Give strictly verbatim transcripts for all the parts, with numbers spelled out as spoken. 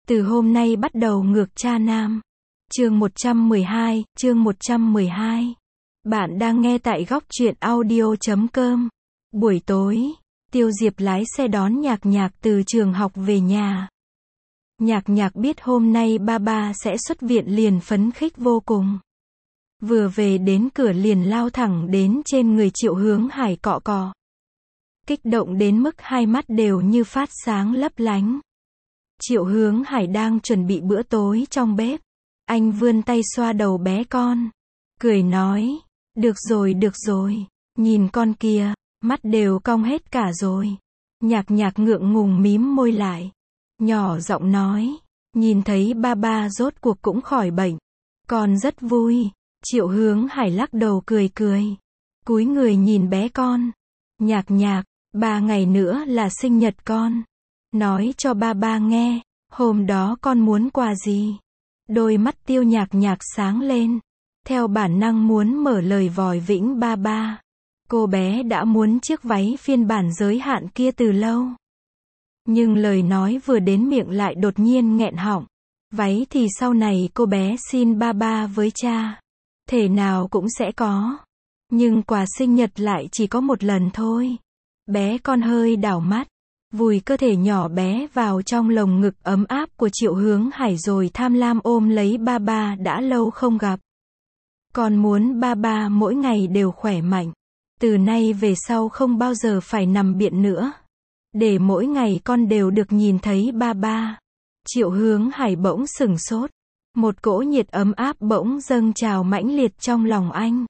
Từ hôm nay bắt đầu ngược cha nam. Chương một trăm mười hai, chương một trăm mười hai. Bạn đang nghe tại góc truyện audio chấm com. Buổi tối, Tiêu Diệp lái xe đón Nhạc Nhạc từ trường học về nhà. Nhạc Nhạc biết hôm nay ba ba sẽ xuất viện liền phấn khích vô cùng. Vừa về đến cửa liền lao thẳng đến trên người Triệu Hướng Hải cọ cọ. Kích động đến mức hai mắt đều như phát sáng lấp lánh. Triệu Hướng Hải đang chuẩn bị bữa tối trong bếp. Anh vươn tay xoa đầu bé con. Cười nói, được rồi được rồi, nhìn con kia, mắt đều cong hết cả rồi. Nhạc Nhạc ngượng ngùng mím môi lại. Nhỏ giọng nói, nhìn thấy ba ba rốt cuộc cũng khỏi bệnh. Con rất vui. Triệu Hướng Hải lắc đầu cười cười. Cúi người nhìn bé con. Nhạc Nhạc, ba ngày nữa là sinh nhật con. Nói cho ba ba nghe, hôm đó con muốn quà gì? Đôi mắt Tiêu Nhạc Nhạc sáng lên. Theo bản năng muốn mở lời vòi vĩnh ba ba. Cô bé đã muốn chiếc váy phiên bản giới hạn kia từ lâu. Nhưng lời nói vừa đến miệng lại đột nhiên nghẹn họng. Váy thì sau này cô bé xin ba ba với cha. Thể nào cũng sẽ có. Nhưng quà sinh nhật lại chỉ có một lần thôi. Bé con hơi đảo mắt. Vùi cơ thể nhỏ bé vào trong lồng ngực ấm áp của Triệu Hướng Hải rồi tham lam ôm lấy ba ba đã lâu không gặp. Con muốn ba ba mỗi ngày đều khỏe mạnh. Từ nay về sau không bao giờ phải nằm viện nữa. Để mỗi ngày con đều được nhìn thấy ba ba. Triệu Hướng Hải bỗng sửng sốt. Một cỗ nhiệt ấm áp bỗng dâng trào mãnh liệt trong lòng anh.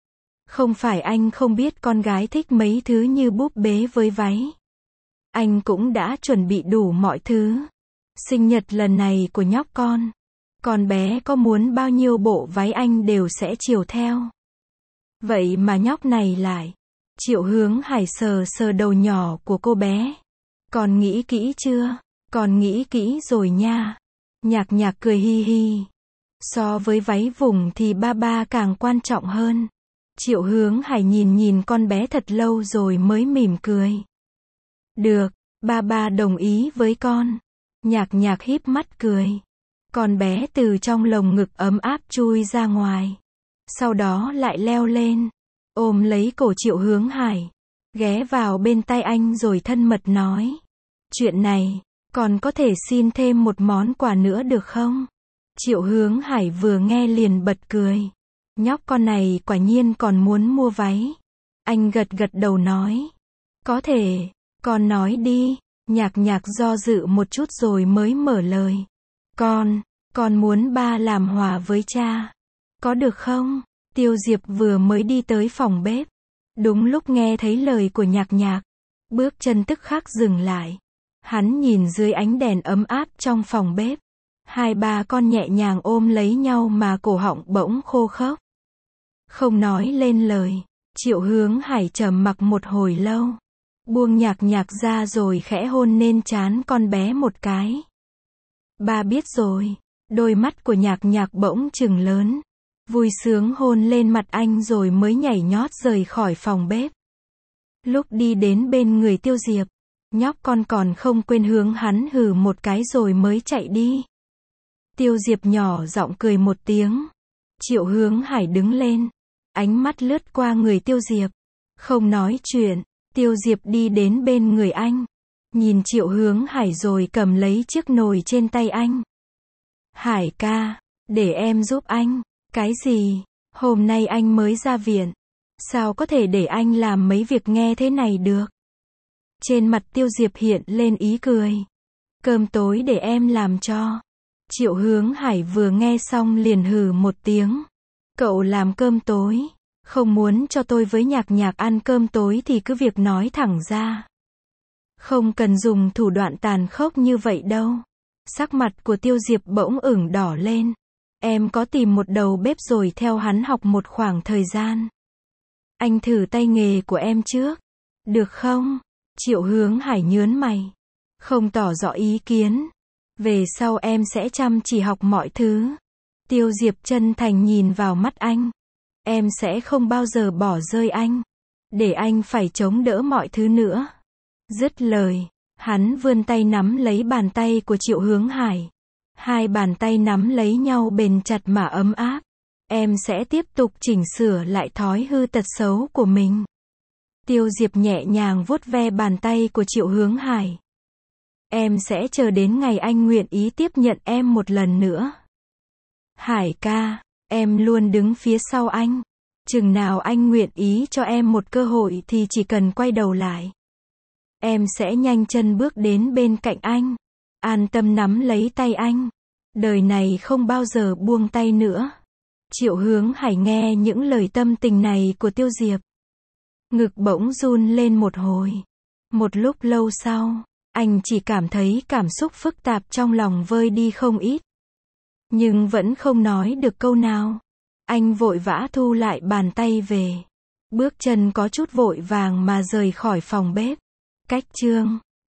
Không phải anh không biết con gái thích mấy thứ như búp bê với váy. Anh cũng đã chuẩn bị đủ mọi thứ. Sinh nhật lần này của nhóc con. Con bé có muốn bao nhiêu bộ váy anh đều sẽ chiều theo. Vậy mà nhóc này lại. Triệu Hướng Hải sờ sờ đầu nhỏ của cô bé. Con nghĩ kỹ chưa? Con nghĩ kỹ rồi nha. Nhạc Nhạc cười hi hi. So với váy vùng thì ba ba càng quan trọng hơn. Triệu Hướng Hải nhìn nhìn con bé thật lâu rồi mới mỉm cười. Được, ba ba đồng ý với con. Nhạc Nhạc híp mắt cười. Con bé từ trong lồng ngực ấm áp chui ra ngoài. Sau đó lại leo lên. Ôm lấy cổ Triệu Hướng Hải. Ghé vào bên tai anh rồi thân mật nói. Chuyện này, còn có thể xin thêm một món quà nữa được không? Triệu Hướng Hải vừa nghe liền bật cười. Nhóc con này quả nhiên còn muốn mua váy. Anh gật gật đầu nói. Có thể, con nói đi. Nhạc Nhạc do dự một chút rồi mới mở lời. Con, con muốn ba làm hòa với cha. Có được không? Tiêu Diệp vừa mới đi tới phòng bếp. Đúng lúc nghe thấy lời của Nhạc Nhạc. Bước chân tức khắc dừng lại. Hắn nhìn dưới ánh đèn ấm áp trong phòng bếp. Hai ba con nhẹ nhàng ôm lấy nhau mà cổ họng bỗng khô khốc. Không nói lên lời. Triệu Hướng Hải trầm mặc một hồi lâu. Buông Nhạc Nhạc ra rồi khẽ hôn lên trán con bé một cái. Ba biết rồi. Đôi mắt của Nhạc Nhạc bỗng trừng lớn. Vui sướng hôn lên mặt anh rồi mới nhảy nhót rời khỏi phòng bếp. Lúc đi đến bên người Tiêu Diệp. Nhóc con còn không quên hướng hắn hừ một cái rồi mới chạy đi. Tiêu Diệp nhỏ giọng cười một tiếng. Triệu Hướng Hải đứng lên. Ánh mắt lướt qua người Tiêu Diệp. Không nói chuyện. Tiêu Diệp đi đến bên người anh. Nhìn Triệu Hướng Hải rồi cầm lấy chiếc nồi trên tay anh. Hải ca, để em giúp anh. Cái gì? Hôm nay anh mới ra viện. Sao có thể để anh làm mấy việc nghe thế này được? Trên mặt Tiêu Diệp hiện lên ý cười. Cơm tối để em làm cho. Triệu Hướng Hải vừa nghe xong liền hừ một tiếng. Cậu làm cơm tối. Không muốn cho tôi với Nhạc Nhạc ăn cơm tối thì cứ việc nói thẳng ra. Không cần dùng thủ đoạn tàn khốc như vậy đâu. Sắc mặt của Tiêu Diệp bỗng ửng đỏ lên. Em có tìm một đầu bếp rồi theo hắn học một khoảng thời gian. Anh thử tay nghề của em trước. Được không? Triệu Hướng Hải nhớn mày. Không tỏ rõ ý kiến. Về sau em sẽ chăm chỉ học mọi thứ. Tiêu Diệp chân thành nhìn vào mắt anh. Em sẽ không bao giờ bỏ rơi anh. Để anh phải chống đỡ mọi thứ nữa. Dứt lời, hắn vươn tay nắm lấy bàn tay của Triệu Hướng Hải. Hai bàn tay nắm lấy nhau bền chặt mà ấm áp. Em sẽ tiếp tục chỉnh sửa lại thói hư tật xấu của mình. Tiêu Diệp nhẹ nhàng vuốt ve bàn tay của Triệu Hướng Hải. Em sẽ chờ đến ngày anh nguyện ý tiếp nhận em một lần nữa. Hải ca, em luôn đứng phía sau anh. Chừng nào anh nguyện ý cho em một cơ hội thì chỉ cần quay đầu lại. Em sẽ nhanh chân bước đến bên cạnh anh. An tâm nắm lấy tay anh. Đời này không bao giờ buông tay nữa. Triệu Hướng Hải nghe những lời tâm tình này của Tiêu Diệp. Ngực bỗng run lên một hồi. Một lúc lâu sau, anh chỉ cảm thấy cảm xúc phức tạp trong lòng vơi đi không ít. Nhưng vẫn không nói được câu nào. Anh vội vã thu lại bàn tay về. Bước chân có chút vội vàng mà rời khỏi phòng bếp. Cách chương